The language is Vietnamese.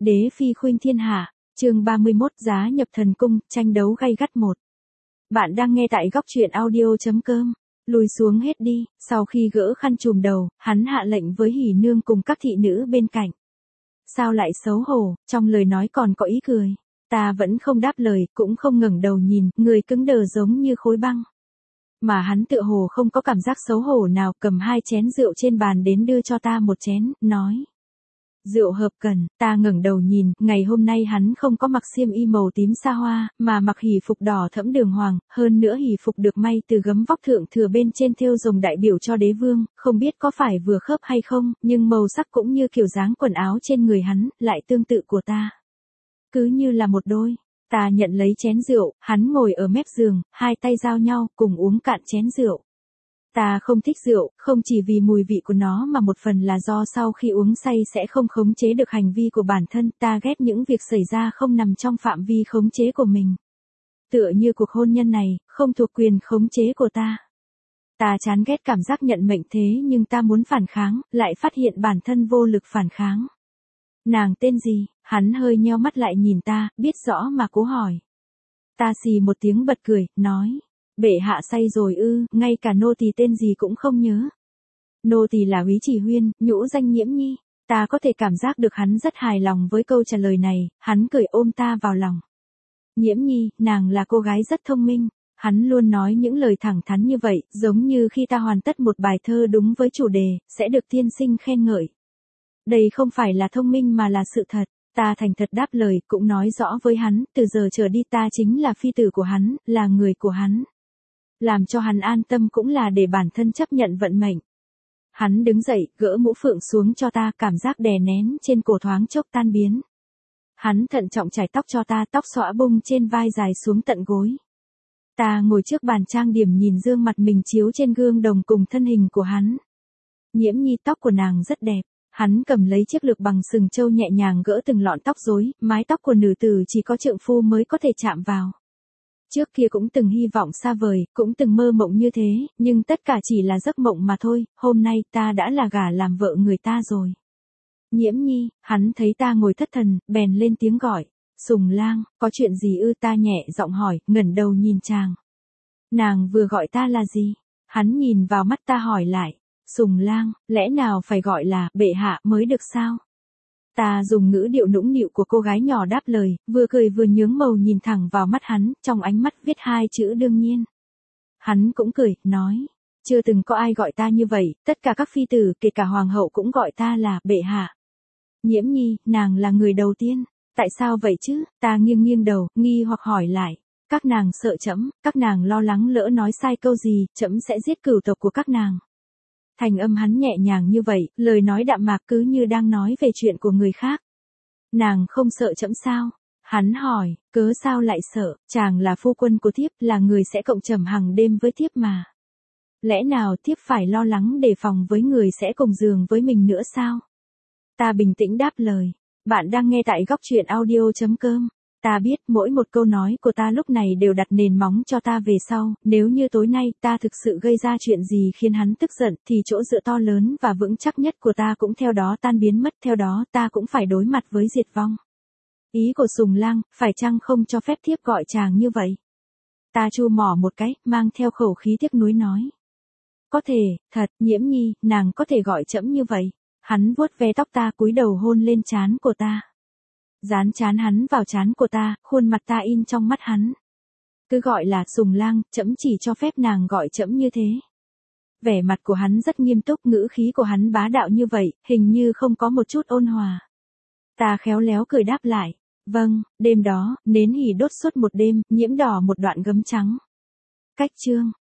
Đế phi khuynh thiên hạ, chương 31 giá nhập thần cung, tranh đấu gay gắt một. Bạn đang nghe tại góc truyện audio.com. Lùi xuống hết đi, sau khi gỡ khăn trùm đầu, hắn hạ lệnh với hỉ nương cùng các thị nữ bên cạnh. Sao lại xấu hổ, trong lời nói còn có ý cười. Ta vẫn không đáp lời, cũng không ngẩng đầu nhìn, người cứng đờ giống như khối băng. Mà hắn tựa hồ không có cảm giác xấu hổ nào, cầm 2 chén rượu trên bàn đến đưa cho ta một chén, nói. Rượu hợp cần, ta ngẩng đầu nhìn, ngày hôm nay hắn không có mặc xiêm y màu tím sa hoa, mà mặc hỉ phục đỏ thẫm đường hoàng, hơn nữa hỉ phục được may từ gấm vóc thượng thừa bên trên thêu rồng đại biểu cho đế vương, không biết có phải vừa khớp hay không, nhưng màu sắc cũng như kiểu dáng quần áo trên người hắn, lại tương tự của ta. Cứ như là một đôi. Ta nhận lấy chén rượu, hắn ngồi ở mép giường, 2 tay giao nhau, cùng uống cạn chén rượu. Ta không thích rượu, không chỉ vì mùi vị của nó mà một phần là do sau khi uống say sẽ không khống chế được hành vi của bản thân, ta ghét những việc xảy ra không nằm trong phạm vi khống chế của mình. Tựa như cuộc hôn nhân này, không thuộc quyền khống chế của ta. Ta chán ghét cảm giác nhận mệnh thế nhưng ta muốn phản kháng, lại phát hiện bản thân vô lực phản kháng. Nàng tên gì? Hắn hơi nheo mắt lại nhìn ta, biết rõ mà cố hỏi. Ta xì một tiếng bật cười, nói. Bệ hạ say rồi ư, ngay cả nô tỳ tên gì cũng không nhớ. Nô tỳ là Úy Chỉ Huyên, nhũ danh Nhiễm Nhi. Ta có thể cảm giác được hắn rất hài lòng với câu trả lời này, hắn cười ôm ta vào lòng. Nhiễm Nhi, nàng là cô gái rất thông minh. Hắn luôn nói những lời thẳng thắn như vậy, giống như khi ta hoàn tất một bài thơ đúng với chủ đề, sẽ được tiên sinh khen ngợi. Đây không phải là thông minh mà là sự thật. Ta thành thật đáp lời, cũng nói rõ với hắn, từ giờ trở đi ta chính là phi tử của hắn, là người của hắn. Làm cho hắn an tâm cũng là để bản thân chấp nhận vận mệnh. Hắn đứng dậy, gỡ mũ phượng xuống cho ta, cảm giác đè nén trên cổ thoáng chốc tan biến. Hắn thận trọng chải tóc cho ta, tóc xõa bung trên vai dài xuống tận gối. Ta ngồi trước bàn trang điểm nhìn gương mặt mình chiếu trên gương đồng cùng thân hình của hắn. Nhiễm Nhi, tóc của nàng rất đẹp. Hắn cầm lấy chiếc lược bằng sừng trâu nhẹ nhàng gỡ từng lọn tóc rối, mái tóc của nữ tử chỉ có trượng phu mới có thể chạm vào. Trước kia cũng từng hy vọng xa vời, cũng từng mơ mộng như thế, nhưng tất cả chỉ là giấc mộng mà thôi, hôm nay ta đã là gả làm vợ người ta rồi. Nhiễm Nhi, hắn thấy ta ngồi thất thần, bèn lên tiếng gọi. Sùng Lang, có chuyện gì ư? Ta nhẹ giọng hỏi, ngẩng đầu nhìn chàng. Nàng vừa gọi ta là gì? Hắn nhìn vào mắt ta hỏi lại. Sùng Lang, lẽ nào phải gọi là bệ hạ mới được sao? Ta dùng ngữ điệu nũng nịu của cô gái nhỏ đáp lời, vừa cười vừa nhướng màu nhìn thẳng vào mắt hắn, trong ánh mắt viết 2 chữ đương nhiên. Hắn cũng cười, nói, chưa từng có ai gọi ta như vậy, tất cả các phi tử, kể cả hoàng hậu cũng gọi ta là bệ hạ. Nhiễm Nhi, nàng là người đầu tiên. Tại sao vậy chứ? Ta nghiêng nghiêng đầu, nghi hoặc hỏi lại. Các nàng sợ trẫm, các nàng lo lắng lỡ nói sai câu gì, trẫm sẽ giết cửu tộc của các nàng. Thành âm hắn nhẹ nhàng như vậy, lời nói đạm mạc cứ như đang nói về chuyện của người khác. Nàng không sợ trẫm sao? Hắn hỏi, cớ sao lại sợ, chàng là phu quân của thiếp, là người sẽ cộng trầm hàng đêm với thiếp mà. Lẽ nào thiếp phải lo lắng đề phòng với người sẽ cùng giường với mình nữa sao? Ta bình tĩnh đáp lời. Bạn đang nghe tại góc truyện audio.com. Ta biết mỗi một câu nói của ta lúc này đều đặt nền móng cho ta về sau, nếu như tối nay ta thực sự gây ra chuyện gì khiến hắn tức giận thì chỗ dựa to lớn và vững chắc nhất của ta cũng theo đó tan biến mất, theo đó ta cũng phải đối mặt với diệt vong. Ý của Sùng Lang, phải chăng không cho phép thiếp gọi chàng như vậy? Ta chu mỏ một cái, mang theo khẩu khí tiếc nuối nói. Có thể, thật, Nhiễm Nhi, nàng có thể gọi trẫm như vậy. Hắn vuốt ve tóc ta cúi đầu hôn lên trán của ta. Dán trán hắn vào trán của ta, khuôn mặt ta in trong mắt hắn. Cứ gọi là Sùng Lang, trẫm chỉ cho phép nàng gọi trẫm như thế. Vẻ mặt của hắn rất nghiêm túc, ngữ khí của hắn bá đạo như vậy, hình như không có một chút ôn hòa. Ta khéo léo cười đáp lại. Vâng, đêm đó, nến hỉ đốt suốt một đêm, nhiễm đỏ một đoạn gấm trắng. Cách chương.